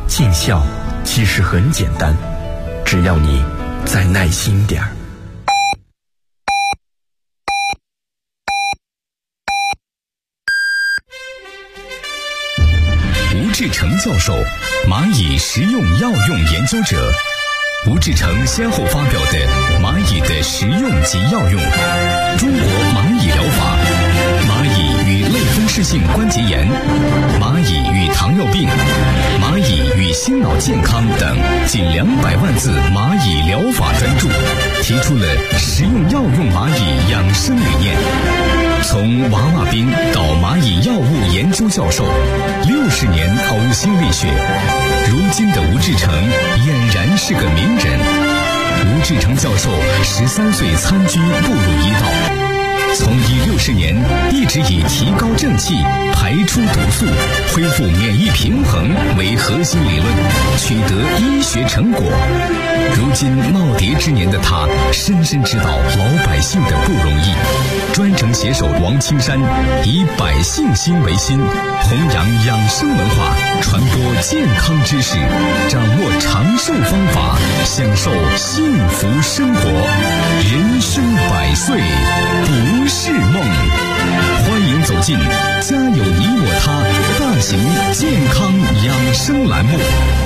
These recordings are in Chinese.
尽孝其实很简单，只要你再耐心点儿。 吴志成教授，蚂蚁食用药用研究者。吴志成先后发表的《蚂蚁的食用及药用》、《中国蚂蚁疗法》、《蚂蚁与类风湿性关节炎》、《蚂蚁与糖尿病》、《蚂蚁与心脑健康》等近200万字蚂蚁疗法专著，提出了食用药用蚂蚁养生理念。从娃娃兵到蚂蚁药物研究教授，60年呕心沥血，如今的吴志成俨然是个名人。吴志成教授13岁参军步入医道，从医60年一直以提高正气、排出毒素、恢复免疫平衡为核心理论，取得医学成果。如今耄耋之年的他，深深知道老百姓的不容易，专程携手王青山，以百姓心为心，弘扬养生文化，传播健康知识，掌握长寿方法，享受幸福生活。人生100岁不是梦。欢迎走进家有你我他大型健康养生栏目。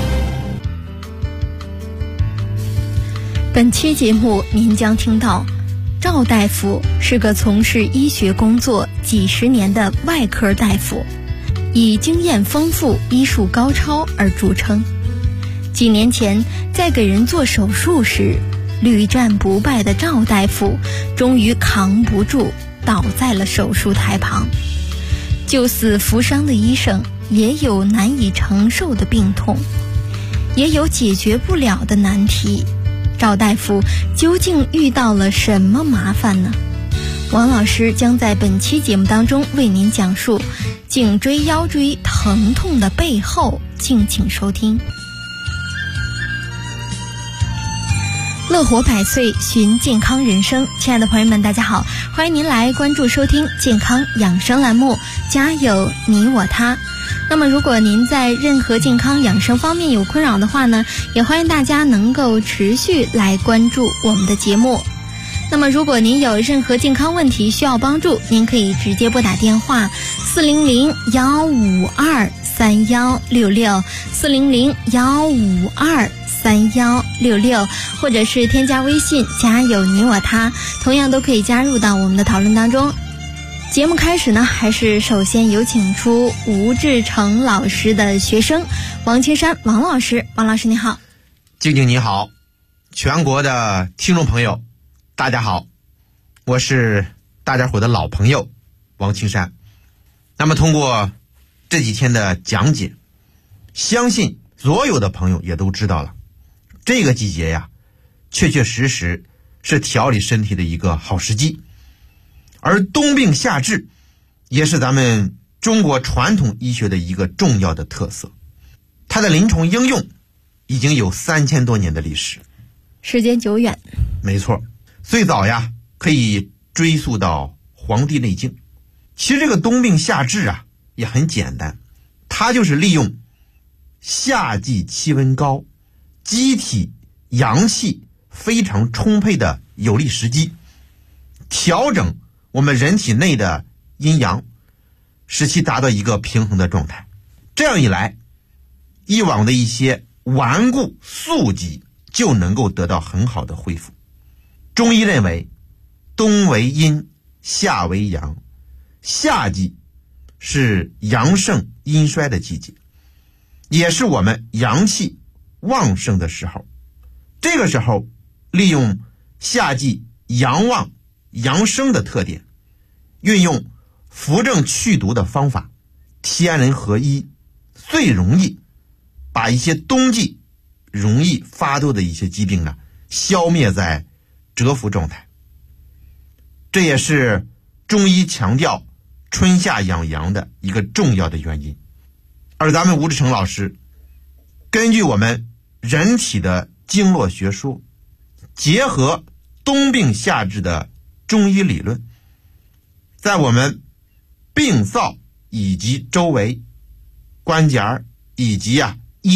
本期节目您将听到，赵大夫是个从事医学工作几十年的外科大夫，以经验丰富、医术高超而著称。几年前，在给人做手术时，屡战不败的赵大夫终于扛不住，倒在了手术台旁。救死扶伤的医生也有难以承受的病痛，也有解决不了的难题。赵大夫究竟遇到了什么麻烦呢？王老师将在本期节目当中为您讲述颈椎腰椎疼痛的背后，敬请收听。乐活100岁，寻健康人生。亲爱的朋友们，大家好，欢迎您来关注收听健康养生栏目，家有你我他。那么如果您在任何健康养生方面有困扰的话呢，也欢迎大家能够持续来关注我们的节目。那么如果您有任何健康问题需要帮助，您可以直接拨打电话400-152-3166 400-152-3166，或者是添加微信家有你我他，同样都可以加入到我们的讨论当中。节目开始呢，还是首先有请出吴志成老师的学生王青山王老师。王老师你好。 静静你好，全国的听众朋友大家好，我是大家伙的老朋友王青山。那么通过这几天的讲解，相信所有的朋友也都知道了，这个季节呀，确确实实是调理身体的一个好时机。而冬病夏治也是咱们中国传统医学的一个重要的特色，它的临床应用已经有3000多年的历史， 时间久远。 没错，最早呀可以追溯到《黄帝内经》。其实这个冬病夏治啊也很简单，它就是利用夏季气温高、机体阳气非常充沛的有利时机，调整我们人体内的阴阳，使其达到一个平衡的状态。这样一来，以往的一些顽固宿疾就能够得到很好的恢复。中医认为，冬为阴，夏为阳，夏季是阳盛阴衰的季节，也是我们阳气旺盛的时候。这个时候，利用夏季阳旺阳生的特点，运用扶正祛毒的方法，天人合一，最容易把一些冬季容易发作的一些疾病消灭在蛰伏状态。这也是中医强调春夏养阳的一个重要的原因。而咱们吴志成老师根据我们人体的经络学说，结合冬病夏治的中医理论，在我们病灶以及周围关节以及依据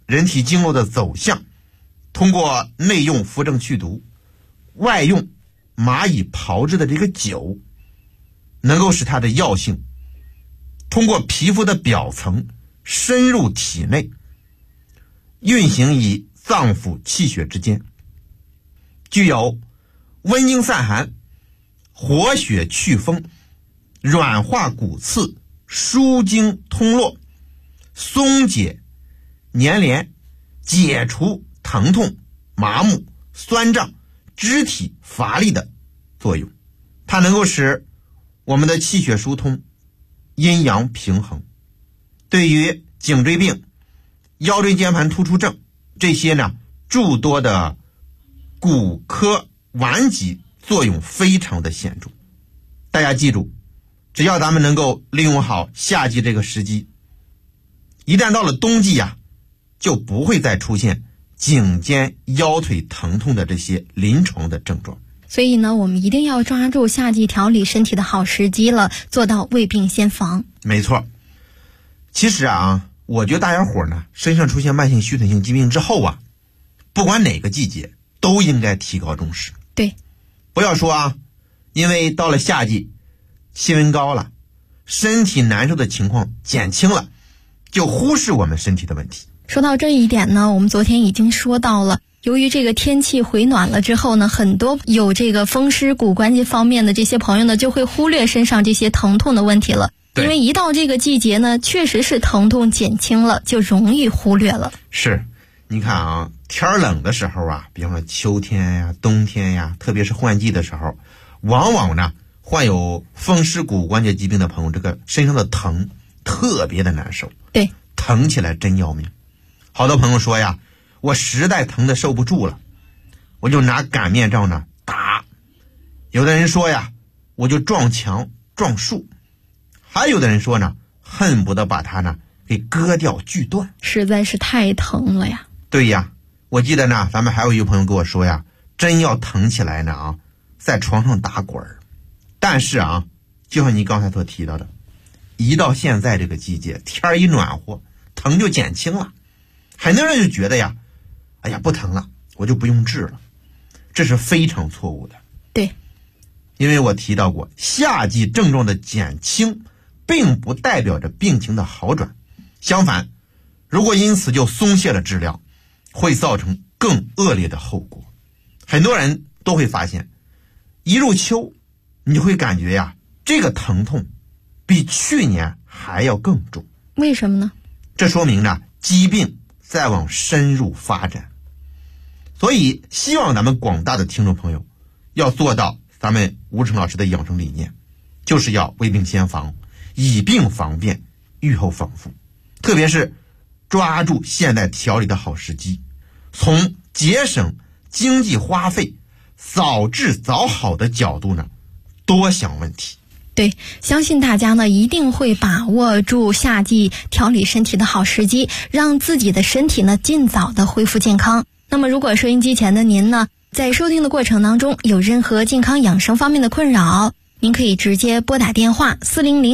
人体经络的走向，通过内用扶正祛毒，外用蚂蚁炮制的这个酒，能够使它的药性通过皮肤的表层深入体内，运行于脏腑气血之间，具有温经散寒、活血祛风、软化骨刺、舒经通络、松解粘连、解除疼痛、麻木、酸胀、肢体乏力的作用。它能够使我们的气血疏通，阴阳平衡。对于颈椎病、腰椎间盘突出症这些呢诸多的骨科顽疾作用非常的显著。大家记住，只要咱们能够利用好夏季这个时机，一旦到了冬季呀，就不会再出现颈肩腰腿疼痛的这些临床的症状。 所以呢，我们一定要抓住夏季调理身体的好时机了，做到未病先防。 没错。其实啊，我觉得大家伙呢，身上出现慢性虚损性疾病之后啊，不管哪个季节都应该提高重视。 对， 不要说啊，因为到了夏季，气温高了，身体难受的情况减轻了，就忽视我们身体的问题。 说到这一点呢，我们昨天已经说到了，由于这个天气回暖了之后呢，很多有这个风湿骨关节方面的这些朋友呢，就会忽略身上这些疼痛的问题了。因为一到这个季节呢，确实是疼痛减轻了，就容易忽略了。 是，你看啊，天冷的时候啊，比方说秋天呀、冬天呀，特别是换季的时候，往往呢患有风湿骨关节疾病的朋友，这个身上的疼特别的难受。 对， 疼起来真要命。好多朋友说呀，我实在疼得受不住了，我就拿擀面杖呢打。有的人说呀，我就撞墙撞树。还有的人说呢，恨不得把它呢给割掉锯断， 实在是太疼了呀。 对呀，我记得呢，咱们还有一个朋友跟我说呀，真要疼起来呢啊，在床上打滚。但是啊，就像你刚才所提到的，一到现在这个季节，天一暖和，疼就减轻了。很多人就觉得呀，哎呀不疼了，我就不用治了，这是非常错误的。 对， 因为我提到过，夏季症状的减轻并不代表着病情的好转，相反，如果因此就松懈了治疗，会造成更恶劣的后果。很多人都会发现，一入秋，你会感觉呀，这个疼痛比去年还要更重。 为什么呢？ 这说明呢，疾病在往深入发展。所以，希望咱们广大的听众朋友要做到咱们吴成老师的养生理念，就是要未病先防，以病防变，预后防复。特别是抓住现在调理的好时机，从节省经济花费、早治早好的角度呢，多想问题。 对，相信大家呢一定会把握住夏季调理身体的好时机，让自己的身体呢尽早的恢复健康。那么如果收音机前的您呢，在收听的过程当中有任何健康养生方面的困扰，您可以直接拨打电话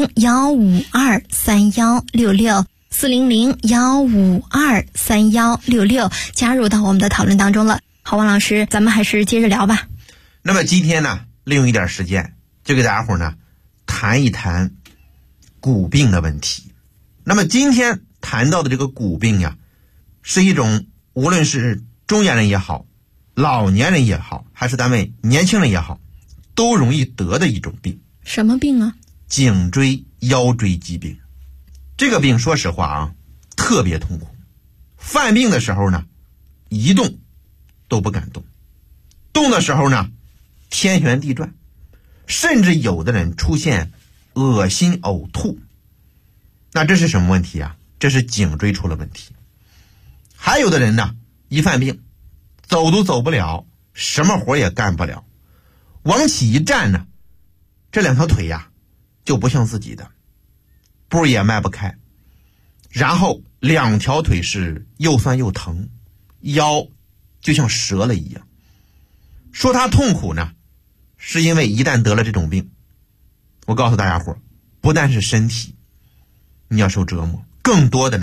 400-152-3166 400-152-3166，加入到我们的讨论当中了。好，王老师，咱们还是接着聊吧。 那么今天呢，利用一点时间，就给大家伙呢谈一谈骨病的问题。那么今天谈到的这个骨病呀，是一种无论是中年人也好，老年人也好，还是咱们年轻人也好，都容易得的一种病。 什么病啊？ 颈椎腰椎疾病。这个病说实话啊，特别痛苦。犯病的时候呢，一动都不敢动，动的时候呢，天旋地转，甚至有的人出现恶心呕吐。那这是什么问题啊？这是颈椎出了问题。还有的人呢，一犯病走都走不了，什么活也干不了，往起一站呢，这两条腿呀就不像自己的，步也迈不开，然后两条腿是又酸又疼，腰就像折了一样。说他痛苦呢，是因为一旦得了这种病，我告诉大家伙，不但是身体你要受折磨，更多的呢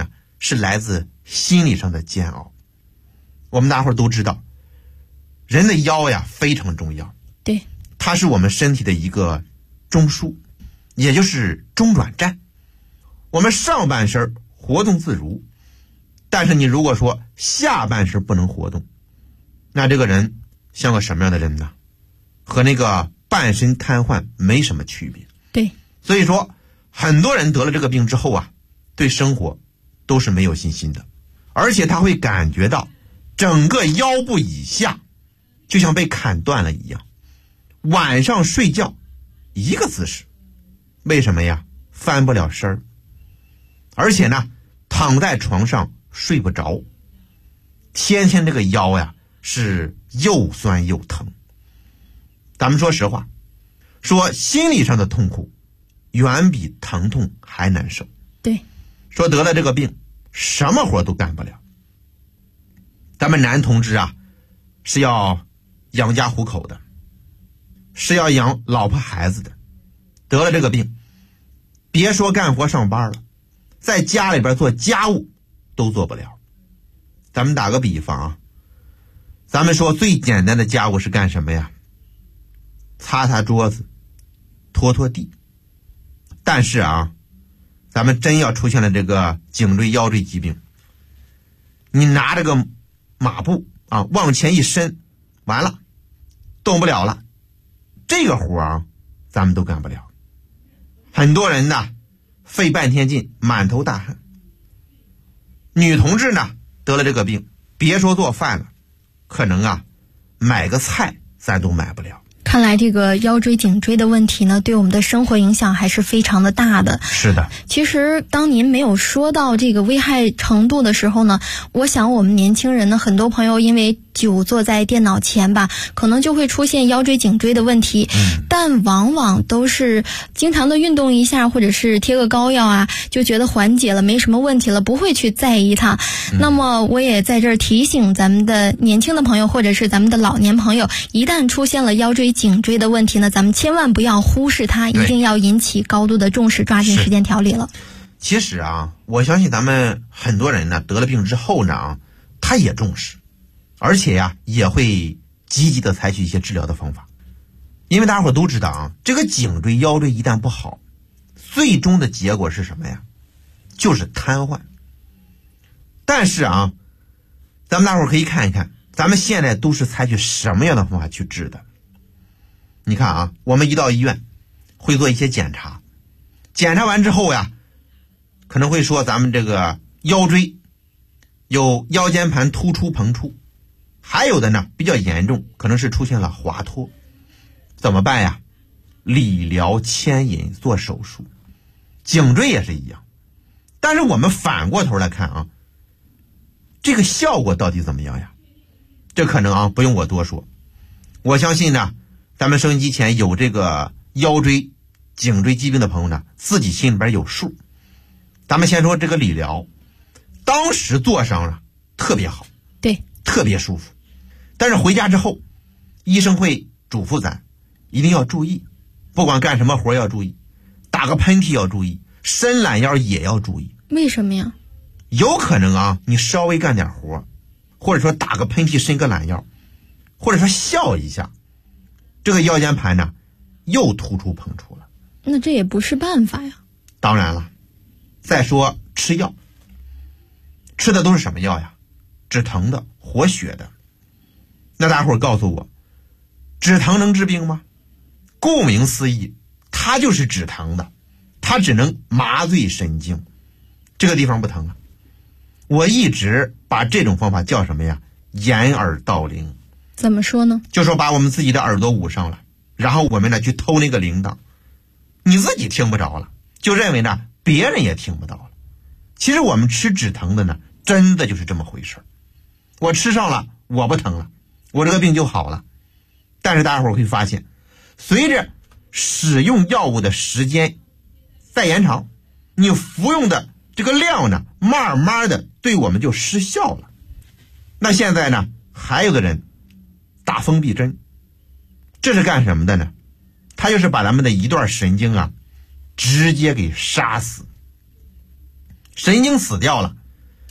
是来自心理上的煎熬。我们大伙儿都知道，人的腰呀非常重要， 对， 它是我们身体的一个中枢，也就是中转站。我们上半身活动自如，但是你如果说下半身不能活动，那这个人像个什么样的人呢？和那个半身瘫痪没什么区别。 对， 所以说很多人得了这个病之后啊，对生活都是没有信心的，而且他会感觉到整个腰部以下就像被砍断了一样，晚上睡觉一个姿势，为什么呀？翻不了身儿，而且呢躺在床上睡不着，天天这个腰呀是又酸又疼。咱们说实话，说心理上的痛苦远比疼痛还难受。 对， 说得了这个病什么活都干不了。咱们男同志啊是要养家糊口的，是要养老婆孩子的，得了这个病别说干活上班了，在家里边做家务都做不了。咱们打个比方啊，咱们说最简单的家务是干什么呀？擦擦桌子，拖拖地。但是啊，咱们真要出现了这个颈椎腰椎疾病，你拿这个马步啊往前一伸，完了动不了了，这个活啊咱们都干不了。很多人呢费半天劲，满头大汗。女同志呢得了这个病，别说做饭了，可能啊买个菜咱都买不了。 看来这个腰椎颈椎的问题呢，对我们的生活影响还是非常的大的。 是的， 其实当您没有说到这个危害程度的时候呢，我想我们年轻人呢，很多朋友因为久坐在电脑前吧，可能就会出现腰椎颈椎的问题，但往往都是经常的运动一下，或者是贴个膏药啊，就觉得缓解了，没什么问题了，不会去在意它。那么我也在这儿提醒咱们的年轻的朋友，或者是咱们的老年朋友，一旦出现了腰椎颈椎的问题呢，咱们千万不要忽视它，一定要引起高度的重视，抓紧时间调理了。 其实啊，我相信咱们很多人呢得了病之后呢，他也重视，而且呀也会积极的采取一些治疗的方法。因为大家伙都知道啊，这个颈椎腰椎一旦不好，最终的结果是什么呀？就是瘫痪。但是啊，咱们大伙可以看一看，咱们现在都是采取什么样的方法去治的。你看啊，我们一到医院会做一些检查，检查完之后呀，可能会说咱们这个腰椎有腰间盘突出膨出，还有的呢比较严重，可能是出现了滑脱。怎么办呀？理疗牵引做手术。颈椎也是一样，但是我们反过头来看啊，这个效果到底怎么样呀？这可能啊不用我多说，我相信呢咱们收音机前有这个腰椎颈椎疾病的朋友呢，自己心里边有数。咱们先说这个理疗，当时做上了特别好， 对， 特别舒服。但是回家之后，医生会嘱咐咱一定要注意，不管干什么活要注意，打个喷嚏要注意，伸懒腰也要注意。 为什么呀？ 有可能啊，你稍微干点活，或者说打个喷嚏伸个懒腰，或者说笑一下，这个腰间盘呢又突出膨出了。 那这也不是办法呀。 当然了，再说吃药，吃的都是什么药呀？止疼的，活血的。那大伙儿告诉我，止疼能治病吗？顾名思义，它就是止疼的，它只能麻醉神经，这个地方不疼啊。我一直把这种方法叫什么呀？掩耳盗铃。 怎么说呢？ 就说把我们自己的耳朵捂上了，然后我们呢去偷那个铃铛，你自己听不着了，就认为呢别人也听不到了。其实我们吃止疼的呢，真的就是这么回事。我吃上了，我不疼了，我这个病就好了。但是大家伙会发现，随着使用药物的时间再延长，你服用的这个量呢，慢慢的对我们就失效了。那现在呢，还有的人打封闭针，这是干什么的呢？他就是把咱们的一段神经啊，直接给杀死。神经死掉了，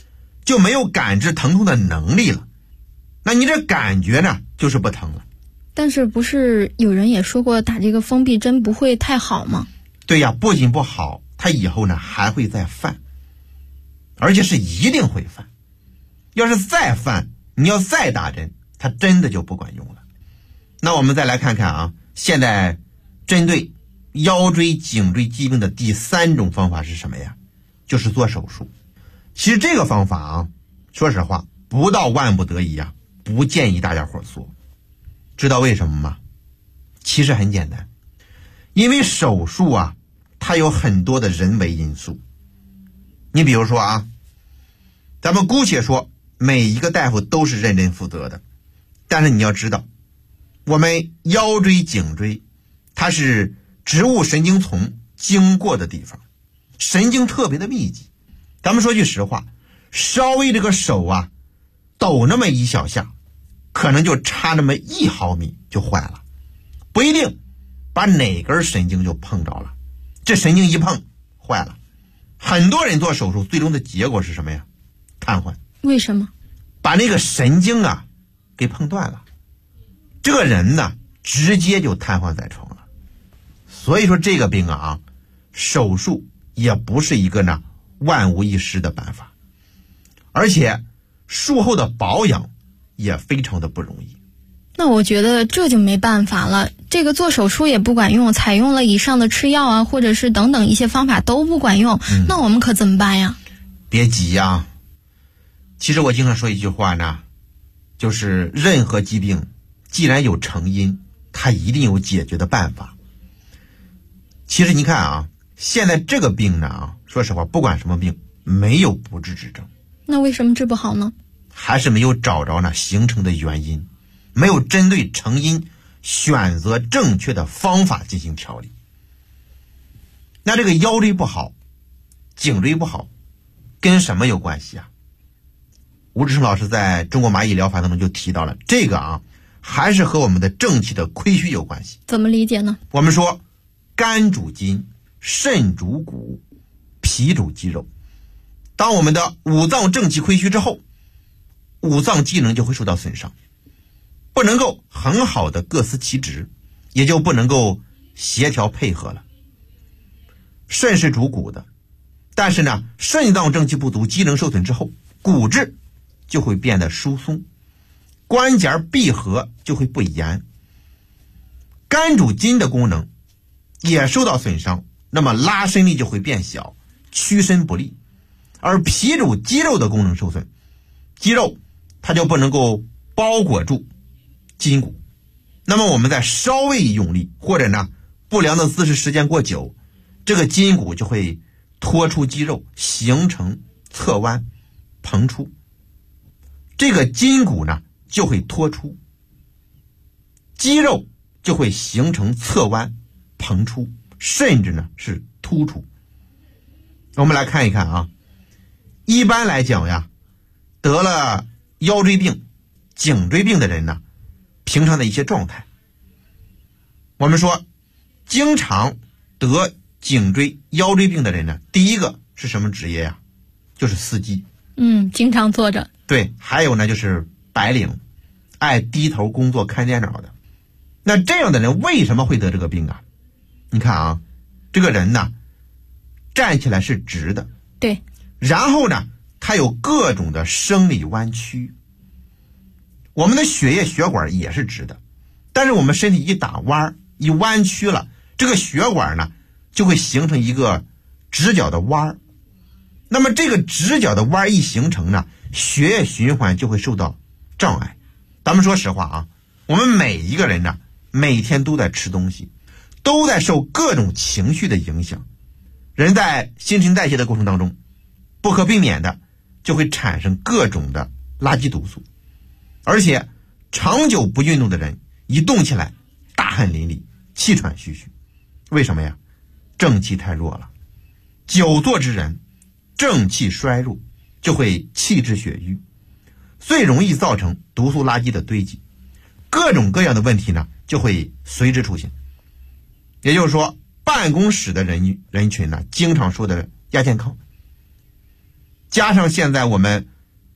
就没有感知疼痛的能力了。那你这感觉呢，就是不疼了。 但是不是有人也说过打这个封闭针不会太好吗？ 对呀，不仅不好，它以后呢还会再犯，而且是一定会犯。要是再犯，你要再打针，它真的就不管用了。那我们再来看看啊，现在针对腰椎颈椎疾病的第3种方法是什么呀？就是做手术。其实这个方法啊，说实话，不到万不得已啊，不建议大家伙做。知道为什么吗？其实很简单，因为手术啊，它有很多的人为因素。你比如说啊，咱们姑且说每一个大夫都是认真负责的，但是你要知道，我们腰椎颈椎它是植物神经丛经过的地方，神经特别的密集。咱们说句实话，稍微这个手啊抖那么一小下，可能就差那么1毫米就坏了，不一定把哪根神经就碰着了，这神经一碰坏了。很多人做手术最终的结果是什么呀？瘫痪。 为什么？ 把那个神经啊给碰断了，这个人呢直接就瘫痪在床了。所以说这个病啊，手术也不是一个呢万无一失的办法，而且术后的保养也非常的不容易。 那我觉得这就没办法了，这个做手术也不管用，采用了以上的吃药啊，或者是等等一些方法都不管用，那我们可怎么办呀？ 别急呀，其实我经常说一句话呢，就是任何疾病既然有成因，它一定有解决的办法。其实你看啊，现在这个病呢啊，说实话，不管什么病，没有不治之症。 那为什么治不好呢？ 还是没有找着呢形成的原因，没有针对成因选择正确的方法进行调理。那这个腰椎不好，颈椎不好，跟什么有关系啊？吴志胜老师在中国蚂蚁疗法当中就提到了，这个啊还是和我们的正气的亏虚有关系。 怎么理解呢？ 我们说肝主筋，肾主骨，脾主肌肉。当我们的五脏正气亏虚之后，五脏机能就会受到损伤，不能够很好的各司其职，也就不能够协调配合了。肾是主骨的，但是呢，肾脏正气不足，机能受损之后，骨质就会变得疏松，关节闭合就会不严。肝主筋的功能也受到损伤，那么拉伸力就会变小，屈伸不利。而脾主肌肉的功能受损，肌肉它就不能够包裹住筋骨，那么我们在稍微一用力，或者呢不良的姿势时间过久，这个筋骨就会脱出肌肉，形成侧弯膨出，这个筋骨呢就会脱出，肌肉就会形成侧弯膨出，甚至呢是突出。我们来看一看啊，一般来讲呀，得了腰椎病、颈椎病的人呢，平常的一些状态，我们说经常得颈椎腰椎病的人呢，第一个是什么职业呀？就是司机。 经常坐着。 对，还有呢就是白领，爱低头工作看电脑的。那这样的人为什么会得这个病啊？你看啊，这个人呢站起来是直的， 对， 然后呢它有各种的生理弯曲，我们的血液血管也是直的，但是我们身体一打弯一弯曲了，这个血管呢就会形成一个直角的弯，那么这个直角的弯一形成呢，血液循环就会受到障碍。咱们说实话啊，我们每一个人呢每天都在吃东西，都在受各种情绪的影响，人在新陈代谢的过程当中，不可避免的就会产生各种的垃圾毒素，而且长久不运动的人一动起来大汗淋漓，气喘吁吁。为什么呀？正气太弱了。久坐之人正气衰弱，就会气滞血瘀，最容易造成毒素垃圾的堆积，各种各样的问题呢就会随之出现。也就是说，办公室的人群呢经常说的亚健康，加上现在我们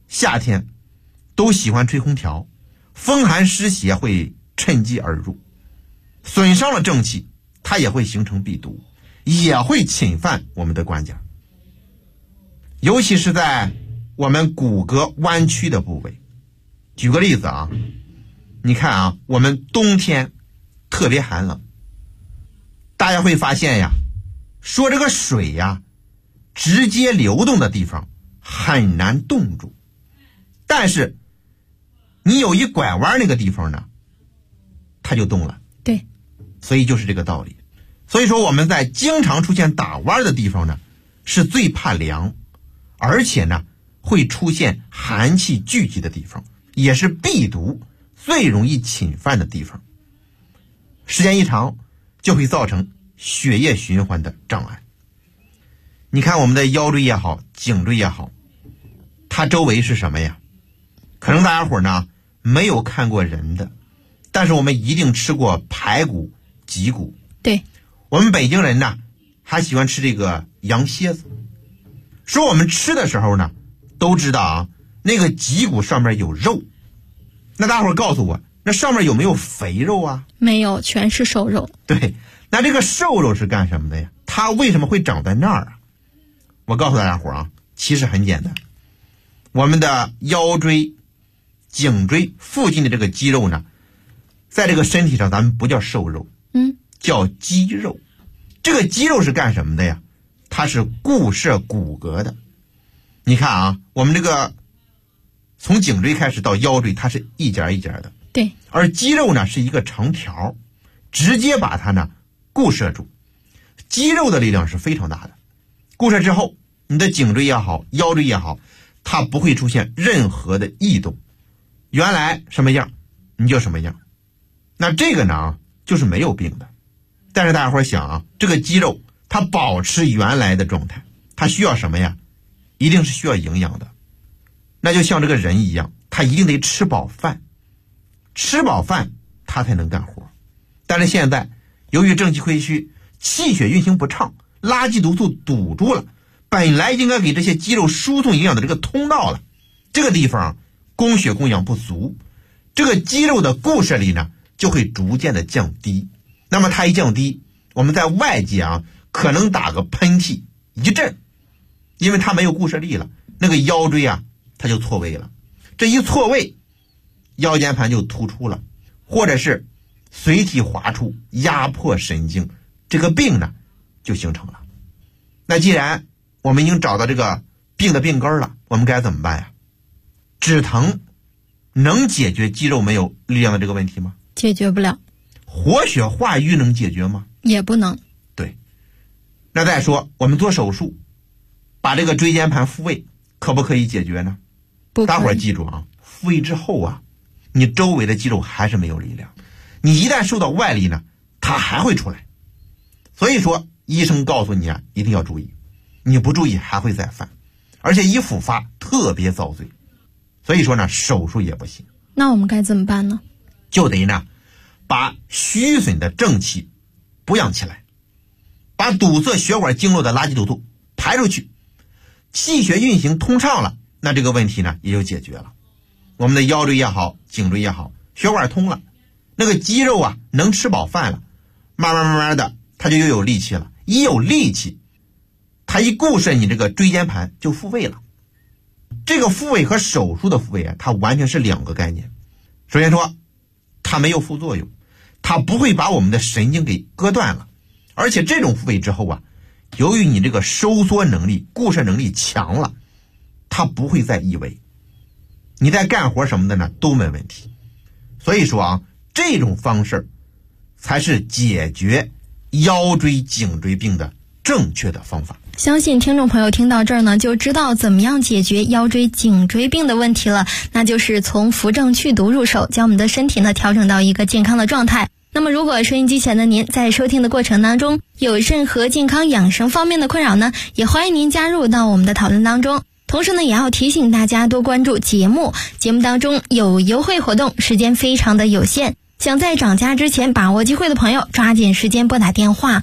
夏天都喜欢吹空调，风寒湿邪会趁机而入，损伤了正气，它也会形成痹毒，也会侵犯我们的关节，尤其是在我们骨骼弯曲的部位。举个例子啊，你看啊，我们冬天特别寒冷，大家会发现呀，说这个水呀，直接流动的地方很难冻住，但是你有一拐弯那个地方呢，它就动了。 对， 所以就是这个道理。所以说我们在经常出现打弯的地方呢，是最怕凉，而且呢会出现寒气聚集的地方，也是痹毒最容易侵犯的地方。时间一长就会造成血液循环的障碍。你看我们的腰椎也好，颈椎也好，它周围是什么呀？可能大家伙呢没有看过人的，但是我们一定吃过排骨、脊骨。 对， 我们北京人呢还喜欢吃这个羊蝎子。说我们吃的时候呢都知道啊，那个脊骨上面有肉，那大伙告诉我，那上面有没有肥肉啊？ 没有，全是瘦肉。 对，那这个瘦肉是干什么的呀？它为什么会长在那儿啊？我告诉大家伙啊，其实很简单，我们的腰椎、颈椎附近的这个肌肉呢，在这个身体上咱们不叫瘦肉，叫肌肉。这个肌肉是干什么的呀？它是固摄骨骼的。你看啊，我们这个从颈椎开始到腰椎，它是一节一节的。 对， 而肌肉呢是一个长条，直接把它呢固摄住。肌肉的力量是非常大的，固摄之后，你的颈椎也好，腰椎也好，它不会出现任何的异动，原来什么样你就什么样。那这个呢就是没有病的。但是大家伙想啊，这个肌肉它保持原来的状态，它需要什么呀？一定是需要营养的。那就像这个人一样，他一定得吃饱饭，吃饱饭他才能干活。但是现在由于正气亏虚，气血运行不畅，垃圾毒素堵住了，本来应该给这些肌肉输送营养的这个通道了，这个地方供血供氧不足，这个肌肉的固摄力呢就会逐渐的降低。那么它一降低，我们在外界啊可能打个喷嚏一震，因为它没有固摄力了，那个腰椎啊它就错位了，这一错位，腰间盘就突出了，或者是髓体滑出，压迫神经，这个病呢就形成了。那既然我们已经找到这个病的病根了，我们该怎么办呀？止疼能解决肌肉没有力量的这个问题吗？ 解决不了。 活血化瘀能解决吗？ 也不能。 对。那再说我们做手术把这个椎间盘复位，可不可以解决呢？ 不可以。 大伙儿记住啊，复位之后啊，你周围的肌肉还是没有力量，你一旦受到外力呢，它还会出来。所以说医生告诉你啊，一定要注意，你不注意还会再犯，而且一复发特别遭罪。所以说呢，手术也不行。 那我们该怎么办呢？ 就得呢把虚损的正气补养起来，把堵塞血管经络的垃圾毒素排出去，气血运行通畅了，那这个问题呢也就解决了。我们的腰椎也好，颈椎也好，血管通了，那个肌肉啊能吃饱饭了，慢慢的它就又有力气了，一有力气，它一固摄你这个椎间盘就复位了。这个复位和手术的复位啊，它完全是两个概念。首先说它没有副作用，它不会把我们的神经给割断了，而且这种复位之后啊，由于你这个收缩能力、固摄能力强了，它不会再异位，你在干活什么的呢都没问题。所以说啊，这种方式才是解决腰椎颈椎病的正确的方法。 相信听众朋友听到这儿呢，就知道怎么样解决腰椎颈椎病的问题了，那就是从扶正祛毒入手，将我们的身体呢调整到一个健康的状态。那么如果收音机前的您在收听的过程当中有任何健康养生方面的困扰呢，也欢迎您加入到我们的讨论当中。同时呢，也要提醒大家多关注节目当中有优惠活动，时间非常的有限，想在涨价之前把握机会的朋友，抓紧时间拨打电话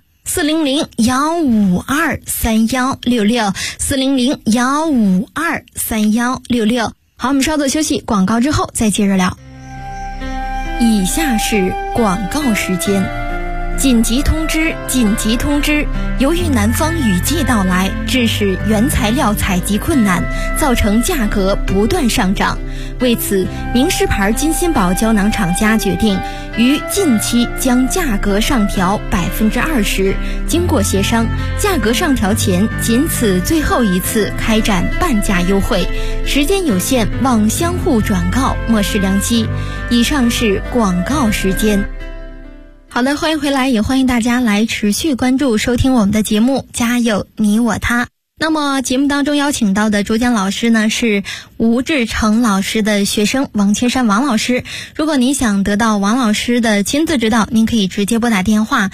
400-152-3166 400-152-3166， 好，我们稍作休息，广告之后再接着聊。以下是广告时间。紧急通知！紧急通知！由于南方雨季到来，致使原材料采集困难，造成价格不断上涨。为此，名狮牌金鑫宝胶囊厂家决定于近期将价格上调20%。经过协商，价格上调前仅此最后一次开展半价优惠，时间有限，望相互转告，莫视良机。以上是广告时间。好的，欢迎回来，也欢迎大家来持续关注收听我们的节目，家有你我他。那么节目当中邀请到的主讲老师呢，是吴志成老师的学生王千山王老师。如果您想得到王老师的亲自指导，您可以直接拨打电话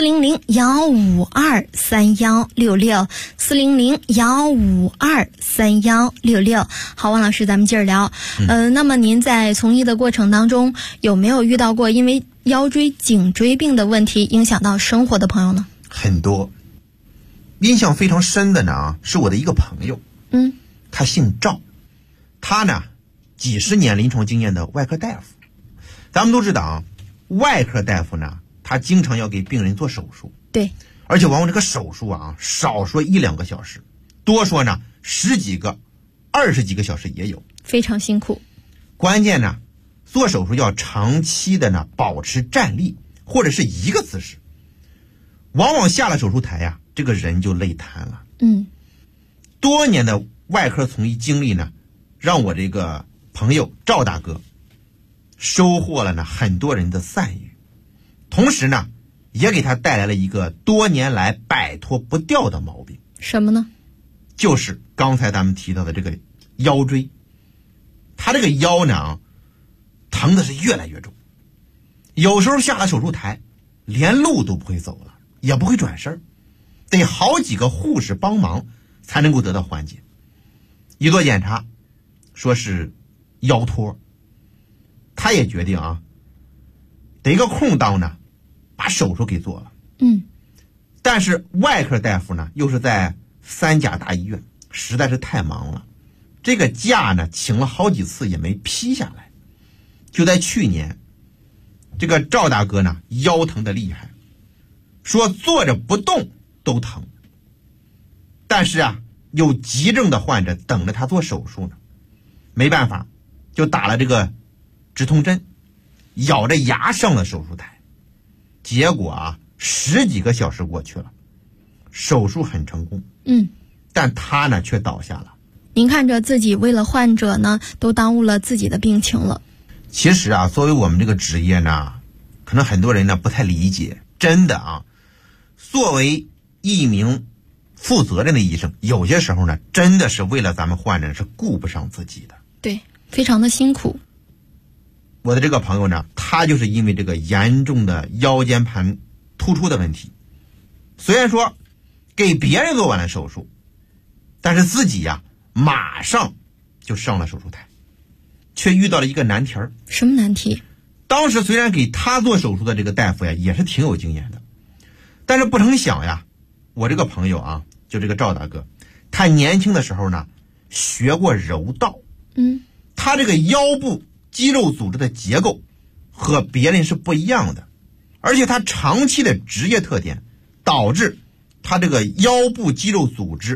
400-152-3166 400-152-3166。好，王老师，咱们接着聊。那么您在从医的过程当中，有没有遇到过因为腰椎、颈椎病的问题影响到生活的朋友呢？ 很多。印象非常深的呢，是我的一个朋友，他姓赵，他呢几十年临床经验的外科大夫。咱们都知道啊，外科大夫呢，他经常要给病人做手术， 对， 而且往往这个手术啊，少说1-2个小时，多说呢10几个、20几个小时也有， 非常辛苦。 关键呢，做手术要长期的呢保持站立或者是一个姿势，往往下了手术台呀，这个人就累瘫了。多年的外科从医经历呢，让我这个朋友赵大哥收获了呢很多人的赞誉，同时呢，也给他带来了一个多年来摆脱不掉的毛病。 什么呢？ 就是刚才咱们提到的这个腰椎。他这个腰呢，疼的是越来越重，有时候下了手术台，连路都不会走了，也不会转身，得好几个护士帮忙才能够得到缓解。一做检查，说是腰托，他也决定啊，得一个空档呢，把手术给做了。但是外科大夫呢，又是在3甲大医院，实在是太忙了，这个假呢请了好几次也没批下来。就在去年，这个赵大哥呢腰疼的厉害，说坐着不动都疼，但是啊，有急症的患者等着他做手术呢，没办法，就打了这个止痛针，咬着牙上了手术台。结果啊，10几个小时过去了，手术很成功，但他呢却倒下了。 您看着自己为了患者呢，都耽误了自己的病情了。 其实啊，作为我们这个职业呢，可能很多人呢不太理解，真的啊，作为一名负责任的医生，有些时候呢，真的是为了咱们患者是顾不上自己的。 对，非常的辛苦。 我的这个朋友呢，他就是因为这个严重的腰间盘突出的问题，虽然说给别人做完了手术，但是自己呀，马上就上了手术台，却遇到了一个难题儿。 什么难题？ 当时虽然给他做手术的这个大夫呀，也是挺有经验的，但是不成想呀，我这个朋友啊，就这个赵大哥，他年轻的时候呢，学过柔道，他这个腰部肌肉组织的结构和别人是不一样的，而且他长期的职业特点导致他这个腰部肌肉组织